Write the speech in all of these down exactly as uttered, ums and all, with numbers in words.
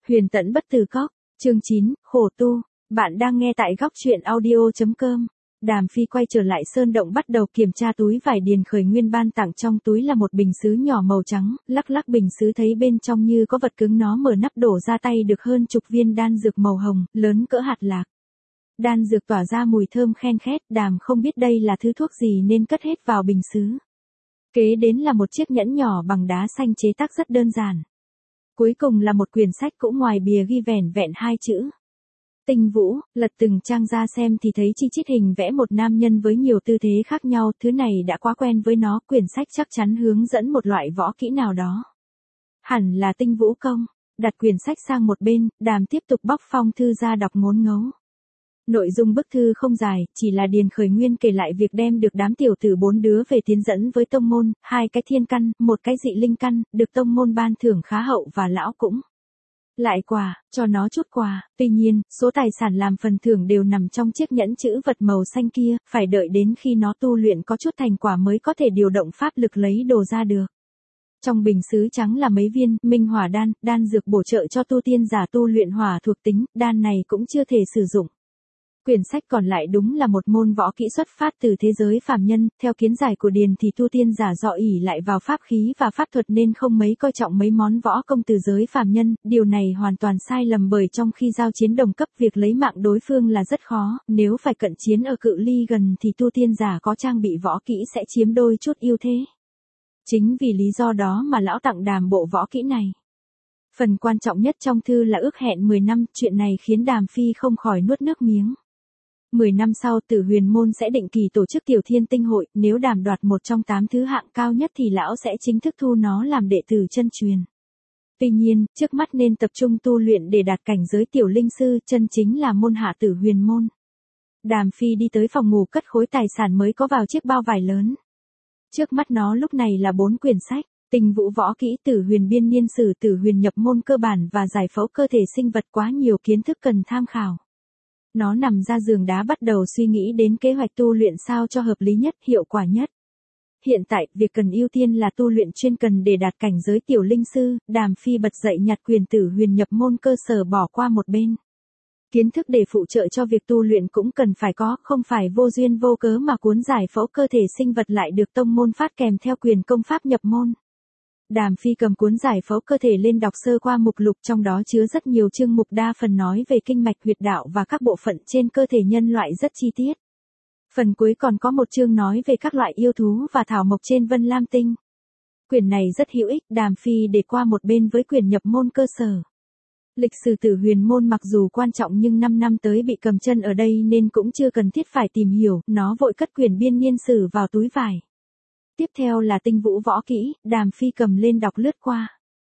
Huyền tẫn bất từ cóc, chương chín, khổ tu, bạn đang nghe tại góc truyện audio.com. Đàm Phi quay trở lại sơn động bắt đầu kiểm tra túi vải Điền Khởi Nguyên ban tặng, trong túi là một bình sứ nhỏ màu trắng, lắc lắc bình sứ thấy bên trong như có vật cứng, nó mở nắp đổ ra tay được hơn chục viên đan dược màu hồng, lớn cỡ hạt lạc. Đan dược tỏa ra mùi thơm khen khét, Đàm không biết đây là thứ thuốc gì nên cất hết vào bình sứ. Kế đến là một chiếc nhẫn nhỏ bằng đá xanh chế tác rất đơn giản. Cuối cùng là một quyển sách cũ, ngoài bìa ghi vẻn vẹn hai chữ Tinh Vũ. Lật từng trang ra xem thì thấy chi chít hình vẽ một nam nhân với nhiều tư thế khác nhau, thứ này đã quá quen với nó, quyển sách chắc chắn hướng dẫn một loại võ kỹ nào đó. Hẳn là Tinh Vũ công. Đặt quyển sách sang một bên, Đàm tiếp tục bóc phong thư ra đọc ngốn ngấu. Nội dung bức thư không dài, chỉ là Điền Khởi Nguyên kể lại việc đem được đám tiểu tử bốn đứa về tiến dẫn với tông môn, hai cái thiên căn, một cái dị linh căn, được tông môn ban thưởng khá hậu và lão cũng lại quà, cho nó chút quà. Tuy nhiên, số tài sản làm phần thưởng đều nằm trong chiếc nhẫn chữ vật màu xanh kia, phải đợi đến khi nó tu luyện có chút thành quả mới có thể điều động pháp lực lấy đồ ra được. Trong bình sứ trắng là mấy viên minh hỏa đan, đan dược bổ trợ cho tu tiên giả tu luyện hỏa thuộc tính, đan này cũng chưa thể sử dụng. Quyển sách còn lại đúng là một môn võ kỹ xuất phát từ thế giới phàm nhân, theo kiến giải của Điền thì tu tiên giả dọ ỷ lại vào pháp khí và pháp thuật nên không mấy coi trọng mấy món võ công từ giới phàm nhân, điều này hoàn toàn sai lầm, bởi trong khi giao chiến đồng cấp việc lấy mạng đối phương là rất khó, nếu phải cận chiến ở cự ly gần thì tu tiên giả có trang bị võ kỹ sẽ chiếm đôi chút ưu thế. Chính vì lý do đó mà lão tặng Đàm bộ võ kỹ này. Phần quan trọng nhất trong thư là ước hẹn mười năm, chuyện này khiến Đàm Phi không khỏi nuốt nước miếng. mười năm sau Tử Huyền môn sẽ định kỳ tổ chức Tiểu Thiên Tinh hội, nếu Đàm đoạt một trong tám thứ hạng cao nhất thì lão sẽ chính thức thu nó làm đệ tử chân truyền. Tuy nhiên, trước mắt nên tập trung tu luyện để đạt cảnh giới tiểu linh sư, chân chính là môn hạ Tử Huyền môn. Đàm Phi đi tới phòng ngủ cất khối tài sản mới có vào chiếc bao vải lớn. Trước mắt nó lúc này là bốn quyển sách: Tinh Vũ võ kỹ, Tử Huyền biên niên sử, Tử Huyền nhập môn cơ bản và giải phẫu cơ thể sinh vật, quá nhiều kiến thức cần tham khảo. Nó nằm ra giường đá bắt đầu suy nghĩ đến kế hoạch tu luyện sao cho hợp lý nhất, hiệu quả nhất. Hiện tại, việc cần ưu tiên là tu luyện chuyên cần để đạt cảnh giới tiểu linh sư. Đàm Phi bật dậy nhặt quyền Tử Huyền nhập môn cơ sở bỏ qua một bên. Kiến thức để phụ trợ cho việc tu luyện cũng cần phải có, không phải vô duyên vô cớ mà cuốn giải phẫu cơ thể sinh vật lại được tông môn phát kèm theo quyền công pháp nhập môn. Đàm Phi cầm cuốn giải phẫu cơ thể lên đọc sơ qua mục lục, trong đó chứa rất nhiều chương mục, đa phần nói về kinh mạch, huyệt đạo và các bộ phận trên cơ thể nhân loại rất chi tiết. Phần cuối còn có một chương nói về các loại yêu thú và thảo mộc trên Vân Lam Tinh. Quyển này rất hữu ích, Đàm Phi để qua một bên với quyển nhập môn cơ sở. Lịch sử Tử Huyền môn mặc dù quan trọng nhưng năm năm tới bị cầm chân ở đây nên cũng chưa cần thiết phải tìm hiểu, nó vội cất quyển biên niên sử vào túi vải. Tiếp theo là Tinh Vũ võ kỹ, Đàm Phi cầm lên đọc lướt qua.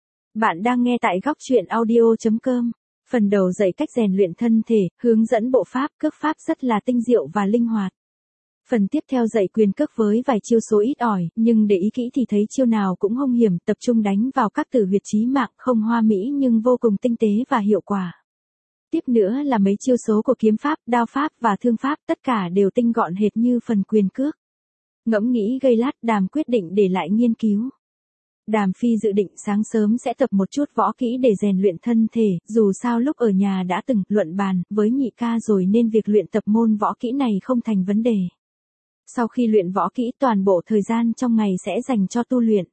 Bạn đang nghe tại góc truyện audio.com. Phần đầu dạy cách rèn luyện thân thể, hướng dẫn bộ pháp, cước pháp rất là tinh diệu và linh hoạt. Phần tiếp theo dạy quyền cước với vài chiêu số ít ỏi, nhưng để ý kỹ thì thấy chiêu nào cũng hung hiểm, tập trung đánh vào các tử huyệt chí mạng, không hoa mỹ nhưng vô cùng tinh tế và hiệu quả. Tiếp nữa là mấy chiêu số của kiếm pháp, đao pháp và thương pháp, tất cả đều tinh gọn hệt như phần quyền cước. Ngẫm nghĩ gây lát, Đàm quyết định để lại nghiên cứu. Đàm Phi dự định sáng sớm sẽ tập một chút võ kỹ để rèn luyện thân thể, dù sao lúc ở nhà đã từng luận bàn với nhị ca rồi nên việc luyện tập môn võ kỹ này không thành vấn đề. Sau khi luyện võ kỹ, toàn bộ thời gian trong ngày sẽ dành cho tu luyện.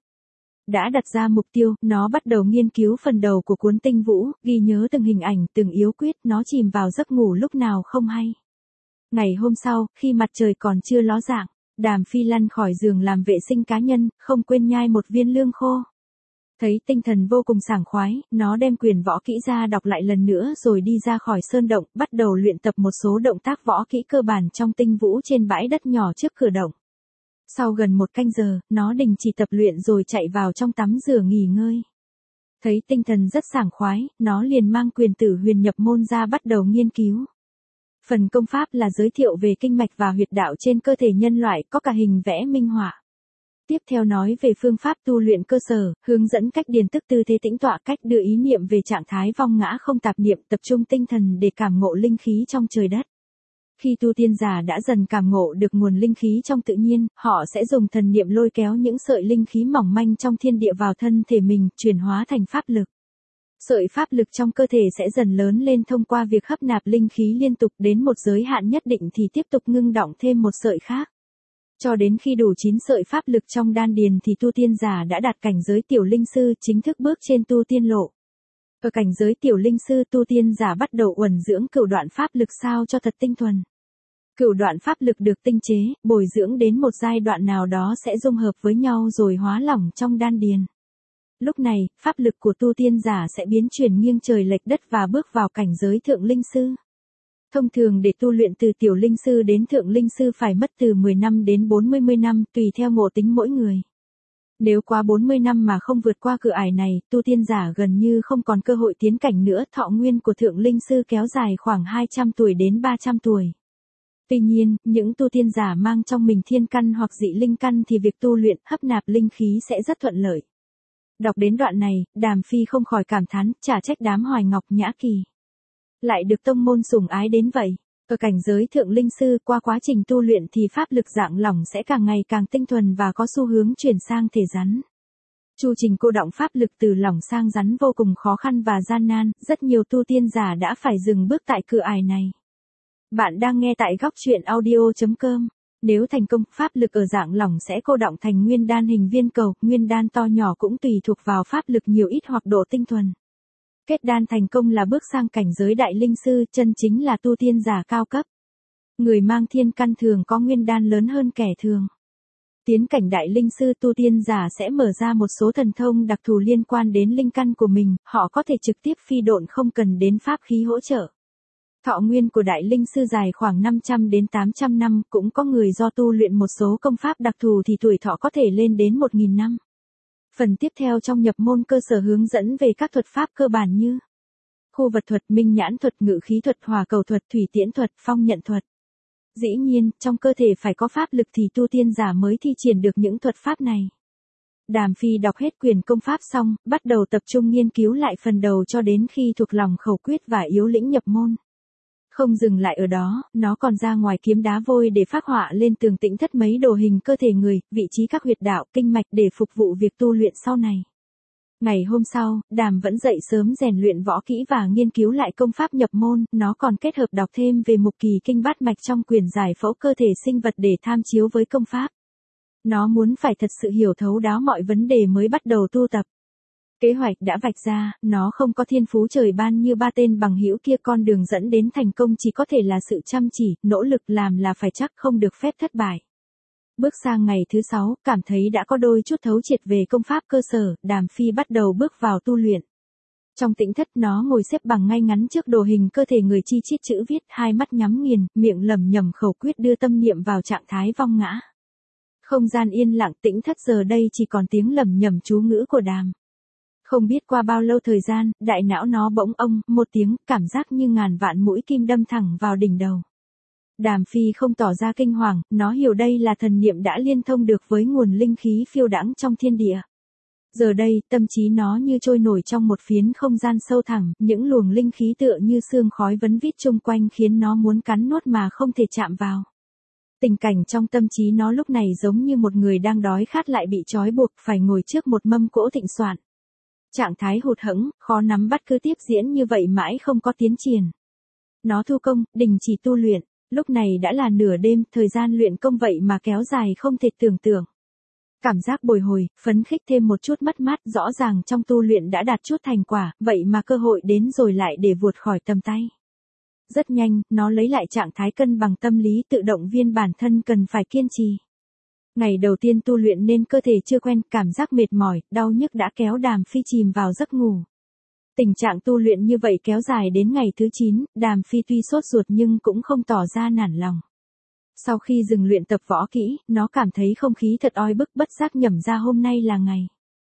Đã đặt ra mục tiêu, nó bắt đầu nghiên cứu phần đầu của cuốn Tinh Vũ, ghi nhớ từng hình ảnh, từng yếu quyết, nó chìm vào giấc ngủ lúc nào không hay. Ngày hôm sau, khi mặt trời còn chưa ló dạng, Đàm Phi lăn khỏi giường làm vệ sinh cá nhân, không quên nhai một viên lương khô. Thấy tinh thần vô cùng sảng khoái, nó đem quyển võ kỹ ra đọc lại lần nữa rồi đi ra khỏi sơn động, bắt đầu luyện tập một số động tác võ kỹ cơ bản trong Tinh Vũ trên bãi đất nhỏ trước cửa động. Sau gần một canh giờ, nó đình chỉ tập luyện rồi chạy vào trong tắm rửa nghỉ ngơi. Thấy tinh thần rất sảng khoái, nó liền mang quyền Tử Huyền nhập môn ra bắt đầu nghiên cứu. Phần công pháp là giới thiệu về kinh mạch và huyệt đạo trên cơ thể nhân loại, có cả hình vẽ minh họa. Tiếp theo nói về phương pháp tu luyện cơ sở, hướng dẫn cách điền tức tư thế tĩnh tọa, cách đưa ý niệm về trạng thái vong ngã không tạp niệm, tập trung tinh thần để cảm ngộ linh khí trong trời đất. Khi tu tiên giả đã dần cảm ngộ được nguồn linh khí trong tự nhiên, họ sẽ dùng thần niệm lôi kéo những sợi linh khí mỏng manh trong thiên địa vào thân thể mình, chuyển hóa thành pháp lực. Sợi pháp lực trong cơ thể sẽ dần lớn lên thông qua việc hấp nạp linh khí liên tục, đến một giới hạn nhất định thì tiếp tục ngưng đọng thêm một sợi khác. Cho đến khi đủ chín sợi pháp lực trong đan điền thì tu tiên giả đã đạt cảnh giới tiểu linh sư, chính thức bước trên tu tiên lộ. Ở cảnh giới tiểu linh sư, tu tiên giả bắt đầu uẩn dưỡng cửu đoạn pháp lực sao cho thật tinh thuần. Cửu đoạn pháp lực được tinh chế, bồi dưỡng đến một giai đoạn nào đó sẽ dung hợp với nhau rồi hóa lỏng trong đan điền. Lúc này, pháp lực của tu tiên giả sẽ biến chuyển nghiêng trời lệch đất và bước vào cảnh giới thượng linh sư. Thông thường để tu luyện từ tiểu linh sư đến thượng linh sư phải mất từ mười năm đến bốn mươi năm, tùy theo ngộ tính mỗi người. Nếu quá bốn mươi năm mà không vượt qua cửa ải này, tu tiên giả gần như không còn cơ hội tiến cảnh nữa. Thọ nguyên của thượng linh sư kéo dài khoảng hai trăm tuổi đến ba trăm tuổi. Tuy nhiên, những tu tiên giả mang trong mình thiên căn hoặc dị linh căn thì việc tu luyện hấp nạp linh khí sẽ rất thuận lợi. Đọc đến đoạn này, Đàm Phi không khỏi cảm thán, chả trách đám Hoài Ngọc Nhã Kỳ lại được tông môn sủng ái đến vậy. Ở cảnh giới thượng linh sư, qua quá trình tu luyện thì pháp lực dạng lỏng sẽ càng ngày càng tinh thuần và có xu hướng chuyển sang thể rắn. Chu trình cô đọng pháp lực từ lỏng sang rắn vô cùng khó khăn và gian nan, rất nhiều tu tiên giả đã phải dừng bước tại cửa ải này. Bạn đang nghe tại góc truyện audio chấm com. Nếu thành công, pháp lực ở dạng lỏng sẽ cô đọng thành nguyên đan hình viên cầu, nguyên đan to nhỏ cũng tùy thuộc vào pháp lực nhiều ít hoặc độ tinh thuần. Kết đan thành công là bước sang cảnh giới đại linh sư, chân chính là tu tiên giả cao cấp. Người mang thiên căn thường có nguyên đan lớn hơn kẻ thường. Tiến cảnh đại linh sư, tu tiên giả sẽ mở ra một số thần thông đặc thù liên quan đến linh căn của mình, họ có thể trực tiếp phi độn không cần đến pháp khí hỗ trợ. Thọ nguyên của đại linh sư dài khoảng năm trăm đến tám trăm năm, cũng có người do tu luyện một số công pháp đặc thù thì tuổi thọ có thể lên đến một nghìn năm. Phần tiếp theo trong nhập môn cơ sở hướng dẫn về các thuật pháp cơ bản như khu vật thuật, minh nhãn thuật, ngự khí thuật, hỏa cầu thuật, thủy tiễn thuật, phong nhận thuật. Dĩ nhiên, trong cơ thể phải có pháp lực thì tu tiên giả mới thi triển được những thuật pháp này. Đàm Phi đọc hết quyển công pháp xong, bắt đầu tập trung nghiên cứu lại phần đầu cho đến khi thuộc lòng khẩu quyết và yếu lĩnh nhập môn. Không dừng lại ở đó, nó còn ra ngoài kiếm đá vôi để phác họa lên tường tĩnh thất mấy đồ hình cơ thể người, vị trí các huyệt đạo, kinh mạch để phục vụ việc tu luyện sau này. Ngày hôm sau, Đàm vẫn dậy sớm rèn luyện võ kỹ và nghiên cứu lại công pháp nhập môn, nó còn kết hợp đọc thêm về mục kỳ kinh bát mạch trong quyển giải phẫu cơ thể sinh vật để tham chiếu với công pháp. Nó muốn phải thật sự hiểu thấu đáo mọi vấn đề mới bắt đầu tu tập. Kế hoạch đã vạch ra, nó không có thiên phú trời ban như ba tên bằng hữu kia, con đường dẫn đến thành công chỉ có thể là sự chăm chỉ, nỗ lực làm là phải chắc, không được phép thất bại. Bước sang ngày thứ sáu, cảm thấy đã có đôi chút thấu triệt về công pháp cơ sở, Đàm Phi bắt đầu bước vào tu luyện. Trong tĩnh thất, nó ngồi xếp bằng ngay ngắn trước đồ hình cơ thể người, chi chít chữ viết, hai mắt nhắm nghiền, miệng lẩm nhẩm khẩu quyết, đưa tâm niệm vào trạng thái vong ngã. Không gian yên lặng, tĩnh thất giờ đây chỉ còn tiếng lẩm nhẩm chú ngữ của Đàm. Không biết qua bao lâu thời gian, đại não nó bỗng ông, một tiếng, cảm giác như ngàn vạn mũi kim đâm thẳng vào đỉnh đầu. Đàm Phi không tỏ ra kinh hoàng, nó hiểu đây là thần niệm đã liên thông được với nguồn linh khí phiêu đãng trong thiên địa. Giờ đây, tâm trí nó như trôi nổi trong một phiến không gian sâu thẳm, những luồng linh khí tựa như sương khói vấn vít chung quanh khiến nó muốn cắn nuốt mà không thể chạm vào. Tình cảnh trong tâm trí nó lúc này giống như một người đang đói khát lại bị trói buộc phải ngồi trước một mâm cỗ thịnh soạn. Trạng thái hụt hẫng, khó nắm bắt, cứ tiếp diễn như vậy mãi không có tiến triển. Nó thu công, đình chỉ tu luyện, lúc này đã là nửa đêm, thời gian luyện công vậy mà kéo dài không thể tưởng tượng. Cảm giác bồi hồi, phấn khích thêm một chút mất mát, rõ ràng trong tu luyện đã đạt chút thành quả, vậy mà cơ hội đến rồi lại để vụt khỏi tầm tay. Rất nhanh, nó lấy lại trạng thái cân bằng tâm lý, tự động viên bản thân cần phải kiên trì. Ngày đầu tiên tu luyện nên cơ thể chưa quen, cảm giác mệt mỏi, đau nhức đã kéo Đàm Phi chìm vào giấc ngủ. Tình trạng tu luyện như vậy kéo dài đến ngày thứ chín, Đàm Phi tuy sốt ruột nhưng cũng không tỏ ra nản lòng. Sau khi dừng luyện tập võ kỹ, nó cảm thấy không khí thật oi bức, bất giác nhẩm ra hôm nay là ngày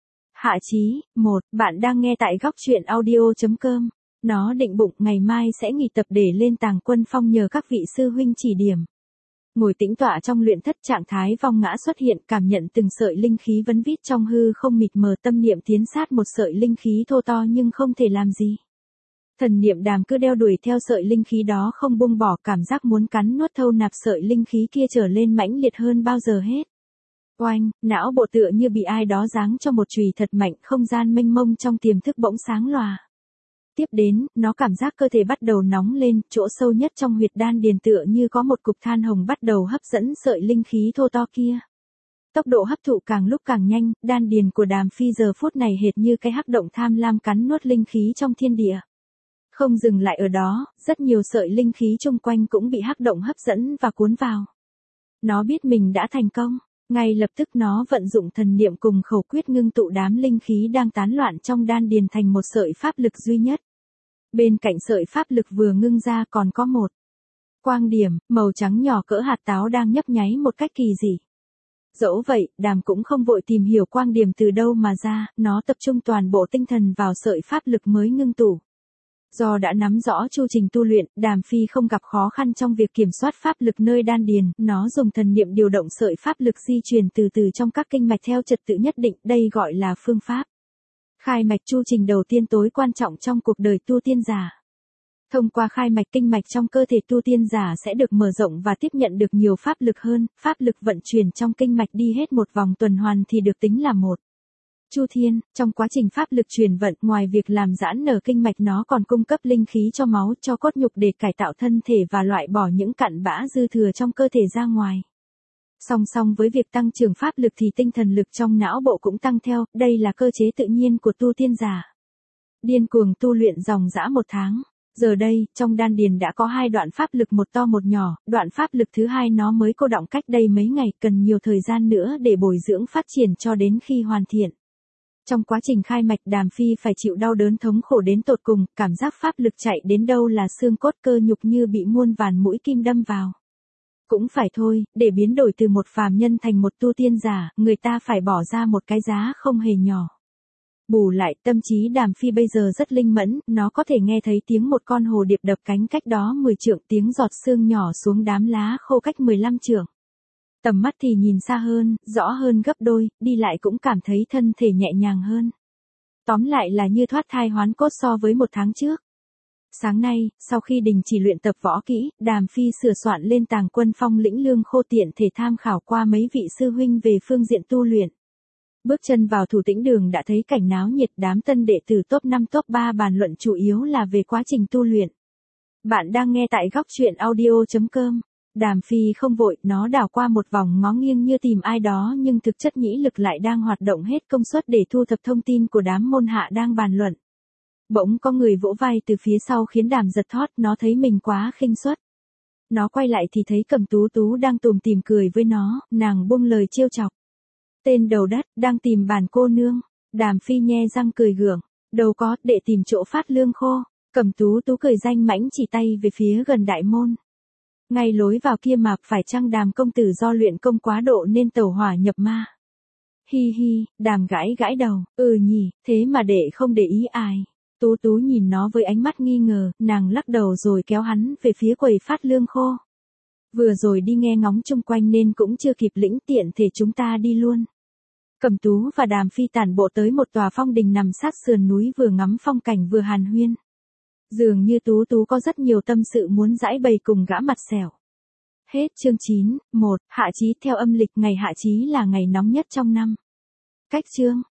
Hạ Chí. Một, bạn đang nghe tại góc truyện audio chấm com. Nó định bụng ngày mai sẽ nghỉ tập để lên Tàng Quân Phong nhờ các vị sư huynh chỉ điểm. Ngồi tĩnh tọa trong luyện thất, trạng thái vong ngã xuất hiện, cảm nhận từng sợi linh khí vấn vít trong hư không mịt mờ, tâm niệm tiến sát một sợi linh khí thô to nhưng không thể làm gì. Thần niệm Đàm cứ đeo đuổi theo sợi linh khí đó không buông bỏ, cảm giác muốn cắn nuốt thâu nạp sợi linh khí kia trở lên mãnh liệt hơn bao giờ hết. Oanh, não bộ tựa như bị ai đó giáng cho một chùy thật mạnh, không gian mênh mông trong tiềm thức bỗng sáng lòa. Tiếp đến, nó cảm giác cơ thể bắt đầu nóng lên, chỗ sâu nhất trong huyệt đan điền tựa như có một cục than hồng bắt đầu hấp dẫn sợi linh khí thô to kia. Tốc độ hấp thụ càng lúc càng nhanh, đan điền của Đàm Phi giờ phút này hệt như cái hắc động tham lam cắn nuốt linh khí trong thiên địa. Không dừng lại ở đó, rất nhiều sợi linh khí chung quanh cũng bị hắc động hấp dẫn và cuốn vào. Nó biết mình đã thành công, ngay lập tức nó vận dụng thần niệm cùng khẩu quyết ngưng tụ đám linh khí đang tán loạn trong đan điền thành một sợi pháp lực duy nhất. Bên cạnh sợi pháp lực vừa ngưng ra còn có một quang điểm, màu trắng nhỏ cỡ hạt táo đang nhấp nháy một cách kỳ dị. Dẫu vậy, Đàm cũng không vội tìm hiểu quang điểm từ đâu mà ra, nó tập trung toàn bộ tinh thần vào sợi pháp lực mới ngưng tụ. Do đã nắm rõ chu trình tu luyện, Đàm Phi không gặp khó khăn trong việc kiểm soát pháp lực nơi đan điền, nó dùng thần niệm điều động sợi pháp lực di chuyển từ từ trong các kinh mạch theo trật tự nhất định, đây gọi là phương pháp khai mạch, chu trình đầu tiên tối quan trọng trong cuộc đời tu tiên giả. Thông qua khai mạch, kinh mạch trong cơ thể tu tiên giả sẽ được mở rộng và tiếp nhận được nhiều pháp lực hơn, pháp lực vận chuyển trong kinh mạch đi hết một vòng tuần hoàn thì được tính là một chu thiên. Trong quá trình pháp lực truyền vận, ngoài việc làm giãn nở kinh mạch, nó còn cung cấp linh khí cho máu, cho cốt nhục để cải tạo thân thể và loại bỏ những cặn bã dư thừa trong cơ thể ra ngoài. Song song với việc tăng trưởng pháp lực thì tinh thần lực trong não bộ cũng tăng theo, đây là cơ chế tự nhiên của tu tiên giả. Điên cuồng tu luyện dòng dã một tháng. Giờ đây, trong đan điền đã có hai đoạn pháp lực, một to một nhỏ, đoạn pháp lực thứ hai nó mới cô đọng cách đây mấy ngày, cần nhiều thời gian nữa để bồi dưỡng phát triển cho đến khi hoàn thiện. Trong quá trình khai mạch, Đàm Phi phải chịu đau đớn thống khổ đến tột cùng, cảm giác pháp lực chạy đến đâu là xương cốt cơ nhục như bị muôn vàn mũi kim đâm vào. Cũng phải thôi, để biến đổi từ một phàm nhân thành một tu tiên giả, người ta phải bỏ ra một cái giá không hề nhỏ. Bù lại, tâm trí Đàm Phi bây giờ rất linh mẫn, nó có thể nghe thấy tiếng một con hồ điệp đập cánh cách đó mười trượng, tiếng giọt sương nhỏ xuống đám lá khô cách mười lăm trượng. Tầm mắt thì nhìn xa hơn, rõ hơn gấp đôi, đi lại cũng cảm thấy thân thể nhẹ nhàng hơn. Tóm lại là như thoát thai hoán cốt so với một tháng trước. Sáng nay, sau khi đình chỉ luyện tập võ kỹ, Đàm Phi sửa soạn lên Tàng Quân Phong lĩnh lương khô tiện thể tham khảo qua mấy vị sư huynh về phương diện tu luyện. Bước chân vào Thủ Tĩnh Đường đã thấy cảnh náo nhiệt, đám tân đệ tử top năm top ba bàn luận chủ yếu là về quá trình tu luyện. Bạn đang nghe tại góc truyện audio chấm com. Đàm Phi không vội, nó đảo qua một vòng ngó nghiêng như tìm ai đó nhưng thực chất nhĩ lực lại đang hoạt động hết công suất để thu thập thông tin của đám môn hạ đang bàn luận. Bỗng có người vỗ vai từ phía sau khiến Đàm giật thót, nó thấy mình quá khinh suất. Nó quay lại thì thấy Cẩm Tú Tú đang tủm tỉm cười với nó, nàng buông lời trêu chọc. Tên đầu đất, đang tìm bản cô nương. Đàm Phi nhe răng cười gượng, đâu có, để tìm chỗ phát lương khô. Cẩm Tú Tú cười danh mãnh chỉ tay về phía gần đại môn. Ngay lối vào kia mà, phải chăng Đàm công tử do luyện công quá độ nên tẩu hỏa nhập ma? Hi hi, Đàm gãi gãi đầu, ừ nhỉ, thế mà đệ không để ý ai. Tú Tú nhìn nó với ánh mắt nghi ngờ, nàng lắc đầu rồi kéo hắn về phía quầy phát lương khô. Vừa rồi đi nghe ngóng chung quanh nên cũng chưa kịp lĩnh, tiện thể chúng ta đi luôn. Cẩm Tú và Đàm Phi tản bộ tới một tòa phong đình nằm sát sườn núi, vừa ngắm phong cảnh vừa hàn huyên. Dường như Tú Tú có rất nhiều tâm sự muốn giãi bày cùng gã mặt xẻo. Hết chương chín, một, Hạ Chí theo âm lịch ngày Hạ Chí là ngày nóng nhất trong năm. Cách chương